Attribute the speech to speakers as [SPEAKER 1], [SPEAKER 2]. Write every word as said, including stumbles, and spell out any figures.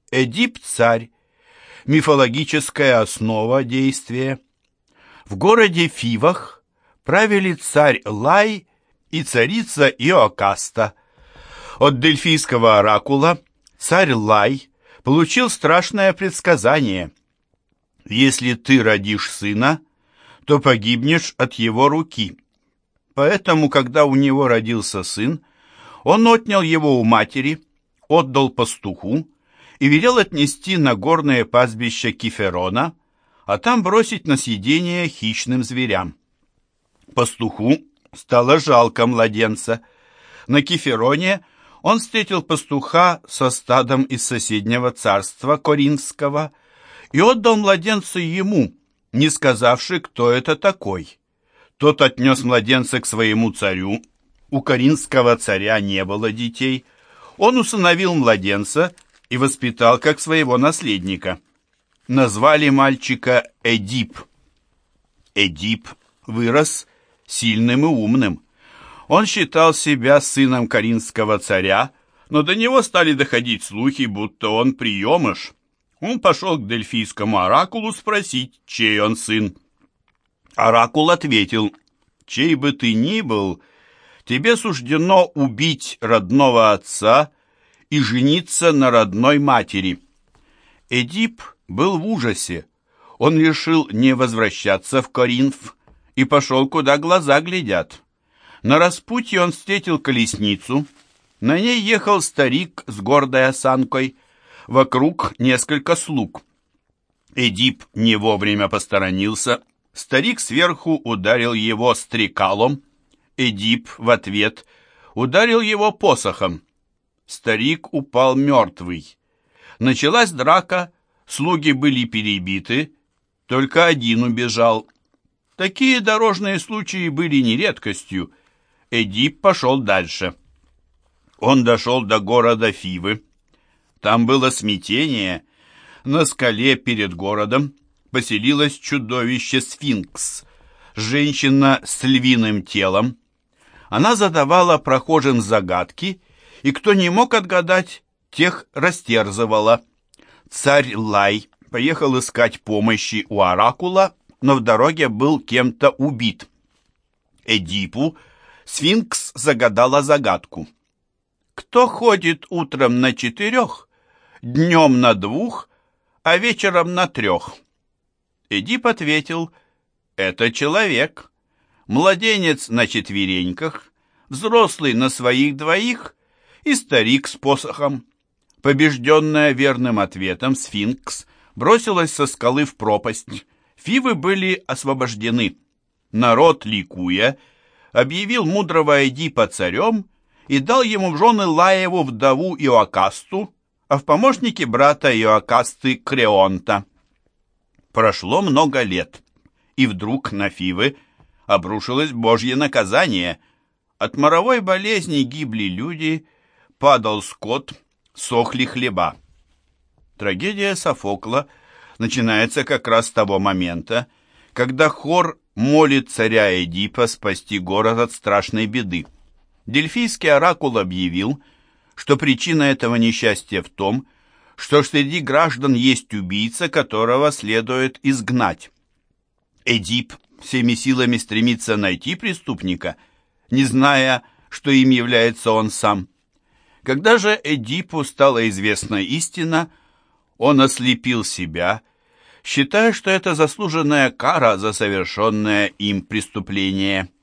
[SPEAKER 1] Эдип-царь. Мифологическая основа действия. В городе Фивах правили царь Лай и царица Иокаста. От дельфийского оракула царь Лай получил страшное предсказание. Если ты родишь сына, то погибнешь от его руки. Поэтому, когда у него родился сын, он отнял его у матери, отдал пастуху и велел отнести на горное пастбище Киферона, а там бросить на съедение хищным зверям. Пастуху стало жалко младенца. На Кифероне он встретил пастуха со стадом из соседнего царства Коринфского и отдал младенца ему, не сказавши, кто это такой. Тот отнес младенца к своему царю. У коринфского царя не было детей. Он усыновил младенца и воспитал как своего наследника. Назвали мальчика Эдип. Эдип вырос сильным и умным. Он считал себя сыном коринфского царя, но до него стали доходить слухи, будто он приемыш. Он пошел к дельфийскому оракулу спросить, чей он сын. Оракул ответил: «Чей бы ты ни был, тебе суждено убить родного отца и жениться на родной матери». Эдип был в ужасе. Он решил не возвращаться в Коринф и пошел, куда глаза глядят. На распутье он встретил колесницу. На ней ехал старик с гордой осанкой. Вокруг несколько слуг. Эдип не вовремя посторонился. Старик сверху ударил его стрекалом. Эдип в ответ ударил его посохом. Старик упал мертвый. Началась драка, слуги были перебиты, только один убежал. Такие дорожные случаи были не редкостью. Эдип пошел дальше. Он дошел до города Фивы. Там было смятение. На скале перед городом поселилось чудовище Сфинкс, женщина с львиным телом. Она задавала прохожим загадки, и кто не мог отгадать, тех растерзывала. Царь Лай поехал искать помощи у оракула, но в дороге был кем-то убит. Эдипу Сфинкс загадала загадку. Кто ходит утром на четырех, днем на двух, а вечером на трех? Эдип ответил: это человек. Младенец на четвереньках, взрослый на своих двоих и старик с посохом. Побежденная верным ответом, Сфинкс бросилась со скалы в пропасть. Фивы были освобождены. Народ, ликуя, объявил мудрого Эдипа царем и дал ему в жены Лаеву вдову Иокасту, а в помощники брата Иокасты Креонта. Прошло много лет, и вдруг на Фивы обрушилось Божье наказание. От моровой болезни гибли люди, падал скот, сохли хлеба. Трагедия Софокла начинается как раз с того момента, когда хор молит царя Эдипа спасти город от страшной беды. Дельфийский оракул объявил, что причина этого несчастья в том, что среди граждан есть убийца, которого следует изгнать. Эдип всеми силами стремится найти преступника, не зная, что им является он сам. Когда же Эдипу стала известна истина, он ослепил себя, считая, что это заслуженная кара за совершенное им преступление.